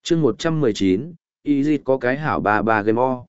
chương 119, Easy có cái hảo ba ba game o.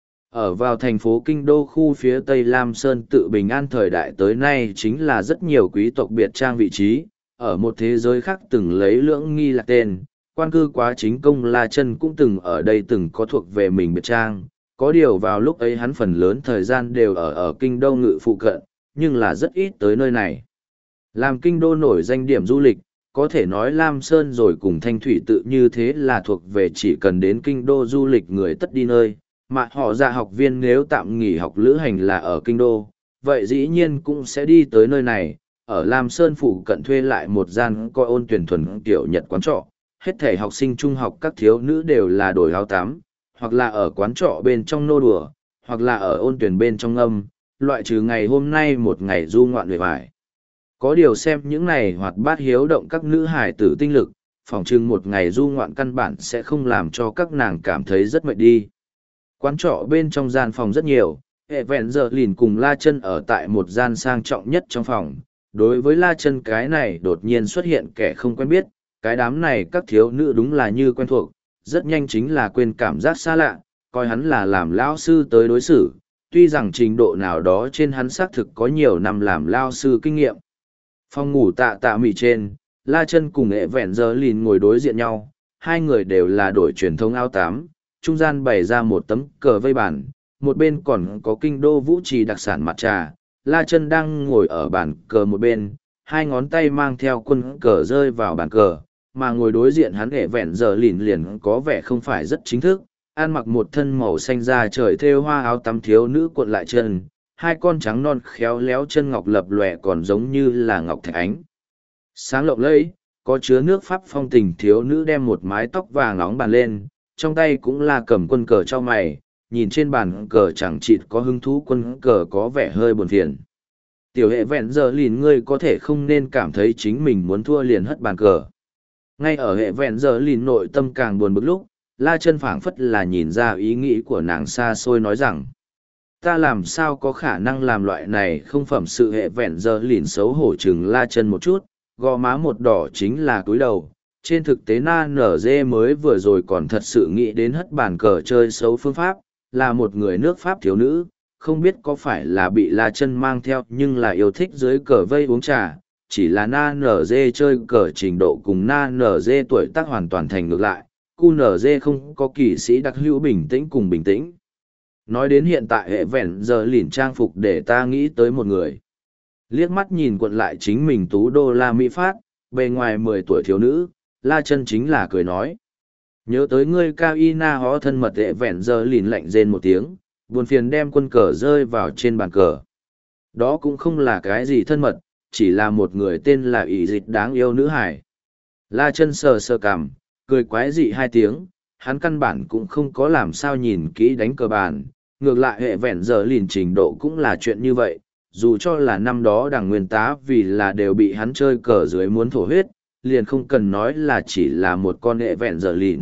Ở vào thành phố Kinh Đô khu phía Tây Lam Sơn tự bình an thời đại tới nay chính là rất nhiều quý tộc biệt trang vị trí, ở một thế giới khác từng lấy lưỡng nghi là tên, quan cư quá chính công La Chân cũng từng ở đây từng có thuộc về mình biệt trang, có điều vào lúc ấy hắn phần lớn thời gian đều ở Kinh Đô ngự phụ cận, nhưng là rất ít tới nơi này. Làm Kinh Đô nổi danh điểm du lịch, có thể nói Lam Sơn rồi cùng Thanh Thủy tự như thế là thuộc về chỉ cần đến Kinh Đô du lịch người tất đi nơi, mà họ ra học viên nếu tạm nghỉ học lữ hành là ở Kinh Đô, vậy dĩ nhiên cũng sẽ đi tới nơi này, ở Lam Sơn phụ cận thuê lại một gian coi ôn tuyển thuần tiểu Nhật quán trọ, hết thể học sinh trung học các thiếu nữ đều là đổi áo tắm, hoặc là ở quán trọ bên trong nô đùa, hoặc là ở ôn tuyển bên trong âm, loại trừ ngày hôm nay một ngày du ngoạn về vải. Có điều xem những này hoạt bát hiếu động các nữ hải tử tinh lực, phòng trưng một ngày du ngoạn căn bản sẽ không làm cho các nàng cảm thấy rất mệt đi. Quán trọ bên trong gian phòng rất nhiều, hệ vẹn giờ lìn cùng La Chân ở tại một gian sang trọng nhất trong phòng. Đối với La Chân cái này đột nhiên xuất hiện kẻ không quen biết, cái đám này các thiếu nữ đúng là như quen thuộc, rất nhanh chính là quên cảm giác xa lạ, coi hắn là làm lao sư tới đối xử, tuy rằng trình độ nào đó trên hắn xác thực có nhiều năm làm lao sư kinh nghiệm. Phòng ngủ tạ mỉ trên, La Chân cùng hệ vẹn giờ lìn ngồi đối diện nhau, hai người đều là đổi truyền thống áo tám, trung gian bày ra một tấm cờ vây bàn, một bên còn có Kinh Đô vũ trì đặc sản mặt trà. La Chân đang ngồi ở bàn cờ một bên, hai ngón tay mang theo quân cờ rơi vào bàn cờ, mà ngồi đối diện hắn hệ vẹn giờ lìn liền có vẻ không phải rất chính thức, ăn mặc một thân màu xanh da trời thêu hoa áo tắm thiếu nữ cuộn lại chân, hai con trắng non khéo léo chân ngọc lập lòe còn giống như là ngọc thạch ánh. Sáng lộng lẫy, có chứa nước Pháp phong tình thiếu nữ đem một mái tóc vàng nóng bàn lên, trong tay cũng là cầm quân cờ cho mày, nhìn trên bàn cờ chẳng chịt có hứng thú quân cờ có vẻ hơi buồn phiền. Tiểu hệ vẹn giờ lìn ngươi có thể không nên cảm thấy chính mình muốn thua liền hất bàn cờ. Ngay ở hệ vẹn giờ lìn nội tâm càng buồn bực lúc, La Chân phảng phất là nhìn ra ý nghĩ của nàng xa xôi nói rằng, ta làm sao có khả năng làm loại này không phẩm sự. Hệ vẹn giờ lìn xấu hổ chừng La Chân một chút, gò má một đỏ chính là cúi đầu. Trên thực tế na nở dê mới vừa rồi còn thật sự nghĩ đến hất bàn cờ chơi xấu phương pháp, là một người nước Pháp thiếu nữ, không biết có phải là bị La Chân mang theo nhưng là yêu thích dưới cờ vây uống trà, chỉ là na nở dê chơi cờ trình độ cùng na nở dê tuổi tác hoàn toàn thành ngược lại, cu nở dê không có kỵ sĩ đặc hữu bình tĩnh cùng bình tĩnh. Nói đến hiện tại hệ vẹn giờ lìn trang phục để ta nghĩ tới một người. Liếc mắt nhìn quận lại chính mình tú đô la Mỹ phát, bề ngoài 10 tuổi thiếu nữ, La Chân chính là cười nói. Nhớ tới ngươi cao y na hó thân mật. Hệ vẹn giờ lìn lạnh rên một tiếng, buồn phiền đem quân cờ rơi vào trên bàn cờ. Đó cũng không là cái gì thân mật, chỉ là một người tên là ỷ dịch đáng yêu nữ hải. La Chân sờ sờ cằm, cười quái dị hai tiếng, hắn căn bản cũng không có làm sao nhìn kỹ đánh cờ bàn, ngược lại hệ vẹn giờ lìn trình độ cũng là chuyện như vậy, dù cho là năm đó đảng nguyên tá vì là đều bị hắn chơi cờ dưới muốn thổ huyết, liền không cần nói là chỉ là một con hệ vẹn giờ lìn.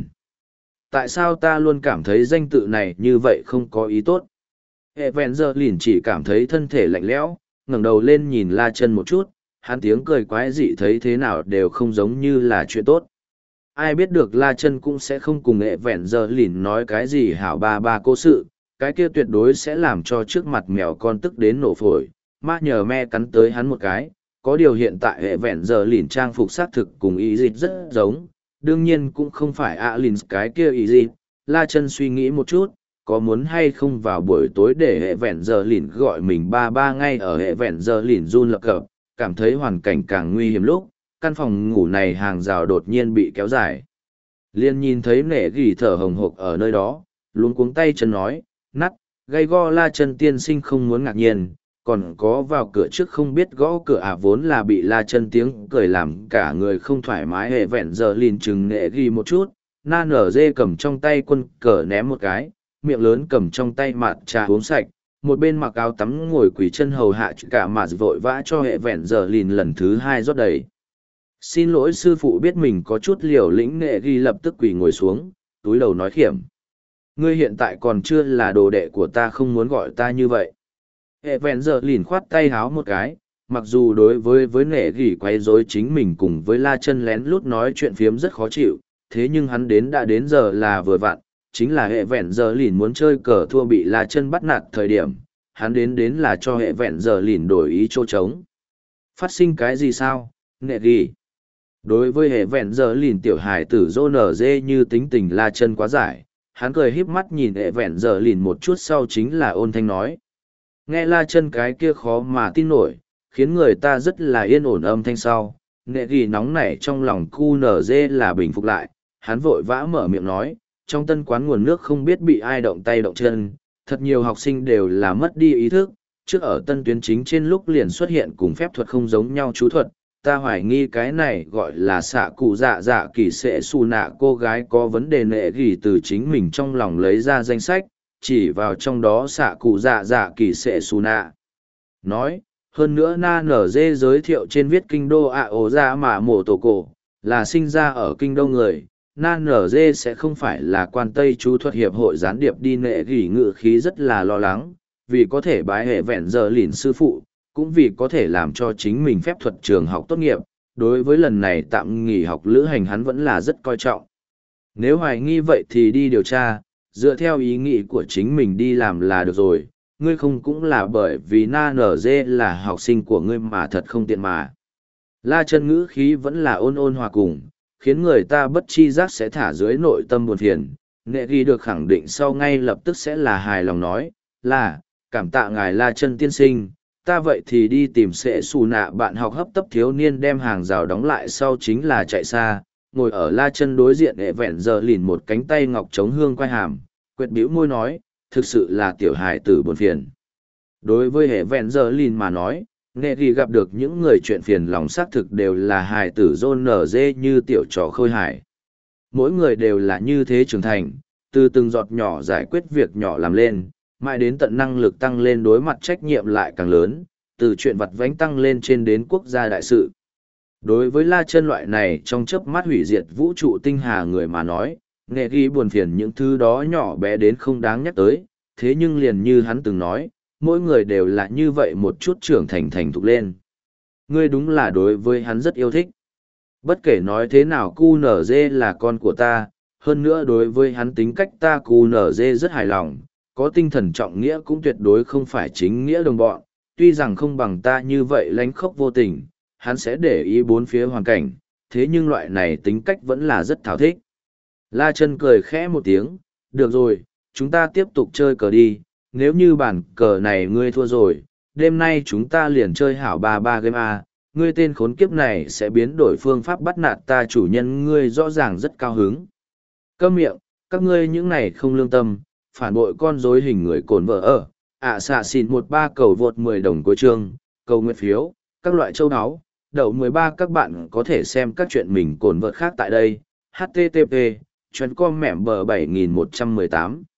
Tại sao ta luôn cảm thấy danh tự này như vậy không có ý tốt? Hệ vẹn giờ lìn chỉ cảm thấy thân thể lạnh lẽo, ngẩng đầu lên nhìn La Chân một chút, hắn tiếng cười quái dị thấy thế nào đều không giống như là chuyện tốt. Ai biết được La Chân cũng sẽ không cùng hệ vẹn giờ lìn nói cái gì hảo ba ba cố sự, cái kia tuyệt đối sẽ làm cho trước mặt mèo con tức đến nổ phổi, ma nhờ me cắn tới hắn một cái. Có điều hiện tại hệ vẹn giờ lìn trang phục xác thực cùng ý dịch rất giống, đương nhiên cũng không phải lìn cái kia ý dịch. La Chân suy nghĩ một chút, có muốn hay không vào buổi tối để hệ vẹn giờ lìn gọi mình ba ba. Ngay ở hệ vẹn giờ lìn run lập cập, cảm thấy hoàn cảnh càng nguy hiểm lúc, căn phòng ngủ này hàng rào đột nhiên bị kéo dài. Liên nhìn thấy nể gỉ thở hồng hộc ở nơi đó, luống cuống tay chân nói, nắt, gay go. La Chân tiên sinh không muốn ngạc nhiên, còn có vào cửa trước không biết gõ cửa vốn là bị La Chân tiếng cười làm cả người không thoải mái. Hệ vẹn giờ lìn chừng nể gỉ một chút, na nở dê cầm trong tay quân cờ ném một cái, miệng lớn cầm trong tay mặt trà uống sạch, một bên mặc áo tắm ngồi quỳ chân hầu hạ cả mà vội vã cho hệ vẹn giờ lìn lần thứ hai rót đầy. Xin lỗi sư phụ. Biết mình có chút liều lĩnh, nghệ ghi lập tức quỳ ngồi xuống, túi đầu nói khiểm. Ngươi hiện tại còn chưa là đồ đệ của ta, không muốn gọi ta như vậy. Hệ vẹn giờ lìn khoát tay háo một cái, mặc dù đối với nghệ ghi quay rối chính mình cùng với La Chân lén lút nói chuyện phiếm rất khó chịu, thế nhưng hắn đến đã đến giờ là vừa vặn, chính là hệ vẹn giờ lìn muốn chơi cờ thua bị La Chân bắt nạt thời điểm, hắn đến là cho hệ vẹn giờ lìn đổi ý chỗ trống. Phát sinh cái gì sao, nệ ghi? Đối với hệ vẹn giờ lìn tiểu hài tử dô nở dê như tính tình La Chân quá giải, hắn cười híp mắt nhìn hệ vẹn giờ lìn một chút sau chính là ôn thanh nói. Nghe La Chân cái kia khó mà tin nổi, khiến người ta rất là yên ổn âm thanh sau, nệ ghi nóng nảy trong lòng cu nở dê là bình phục lại, hắn vội vã mở miệng nói, trong tân quán nguồn nước không biết bị ai động tay động chân, thật nhiều học sinh đều là mất đi ý thức, trước ở tân tuyến chính trên lúc liền xuất hiện cùng phép thuật không giống nhau chú thuật, ta hoài nghi cái này gọi là xạ cụ dạ dạ kỳ sệ xù nạ cô gái có vấn đề nệ gỉ từ chính mình trong lòng lấy ra danh sách, chỉ vào trong đó xạ cụ dạ dạ kỳ sệ xù nạ. Nói, hơn nữa na nở dê giới thiệu trên viết kinh đô ạ ổ ra mà mổ tổ cổ, là sinh ra ở kinh đô người. Na nở dê sẽ không phải là quan tây chú thuật hiệp hội gián điệp đi nệ gỉ ngự khí rất là lo lắng, vì có thể bái hệ vẹn giờ lìn sư phụ, cũng vì có thể làm cho chính mình phép thuật trường học tốt nghiệp, đối với lần này tạm nghỉ học lữ hành hắn vẫn là rất coi trọng. Nếu hoài nghi vậy thì đi điều tra, dựa theo ý nghĩ của chính mình đi làm là được rồi, ngươi không cũng là bởi vì na nở dê là học sinh của ngươi mà thật không tiện mà. La Chân ngữ khí vẫn là ôn ôn hòa cùng, khiến người ta bất chi giác sẽ thả dưới nội tâm buồn phiền. Nệ ghi được khẳng định sau ngay lập tức sẽ là hài lòng nói, là, cảm tạ ngài La Chân tiên sinh, ta vậy thì đi tìm sệ xù nạ bạn học hấp tấp thiếu niên đem hàng rào đóng lại sau chính là chạy xa, ngồi ở La Chân đối diện hệ vẹn giờ lìn một cánh tay ngọc chống hương quay hàm, quệt bĩu môi nói, thực sự là tiểu hài tử buồn phiền. Đối với hệ vẹn giờ lìn mà nói, nghệ ghi gặp được những người chuyện phiền lòng xác thực đều là hài tử rôn nở dê như tiểu trò khôi hài. Mỗi người đều là như thế trưởng thành, từ từng giọt nhỏ giải quyết việc nhỏ làm lên, mãi đến tận năng lực tăng lên đối mặt trách nhiệm lại càng lớn, từ chuyện vặt vãnh tăng lên trên đến quốc gia đại sự. Đối với La Chân loại này trong chớp mắt hủy diệt vũ trụ tinh hà người mà nói, nghệ ghi buồn phiền những thứ đó nhỏ bé đến không đáng nhắc tới, thế nhưng liền như hắn từng nói, mỗi người đều là như vậy một chút trưởng thành thục lên. Ngươi đúng là đối với hắn rất yêu thích. Bất kể nói thế nào cu nở dê là con của ta, hơn nữa đối với hắn tính cách ta cu nở dê rất hài lòng, có tinh thần trọng nghĩa cũng tuyệt đối không phải chính nghĩa đồng bọn, tuy rằng không bằng ta như vậy lánh khóc vô tình, hắn sẽ để ý bốn phía hoàn cảnh, thế nhưng loại này tính cách vẫn là rất thảo thích. La Chân cười khẽ một tiếng, được rồi, chúng ta tiếp tục chơi cờ đi, nếu như bản cờ này ngươi thua rồi, đêm nay chúng ta liền chơi hảo 3-3 game A, ngươi tên khốn kiếp này sẽ biến đổi phương pháp bắt nạt ta chủ nhân ngươi rõ ràng rất cao hứng. Câm miệng, các ngươi những này không lương tâm, phản bội con rối hình người cồn vợ ở, xạ xìn 13 cầu vượt 10 đồng cuối chương, cầu nguyện phiếu, các loại châu áo, đậu 13 các bạn có thể xem các chuyện mình cồn vợt khác tại đây, http, chuyến com mẻm bờ 7118.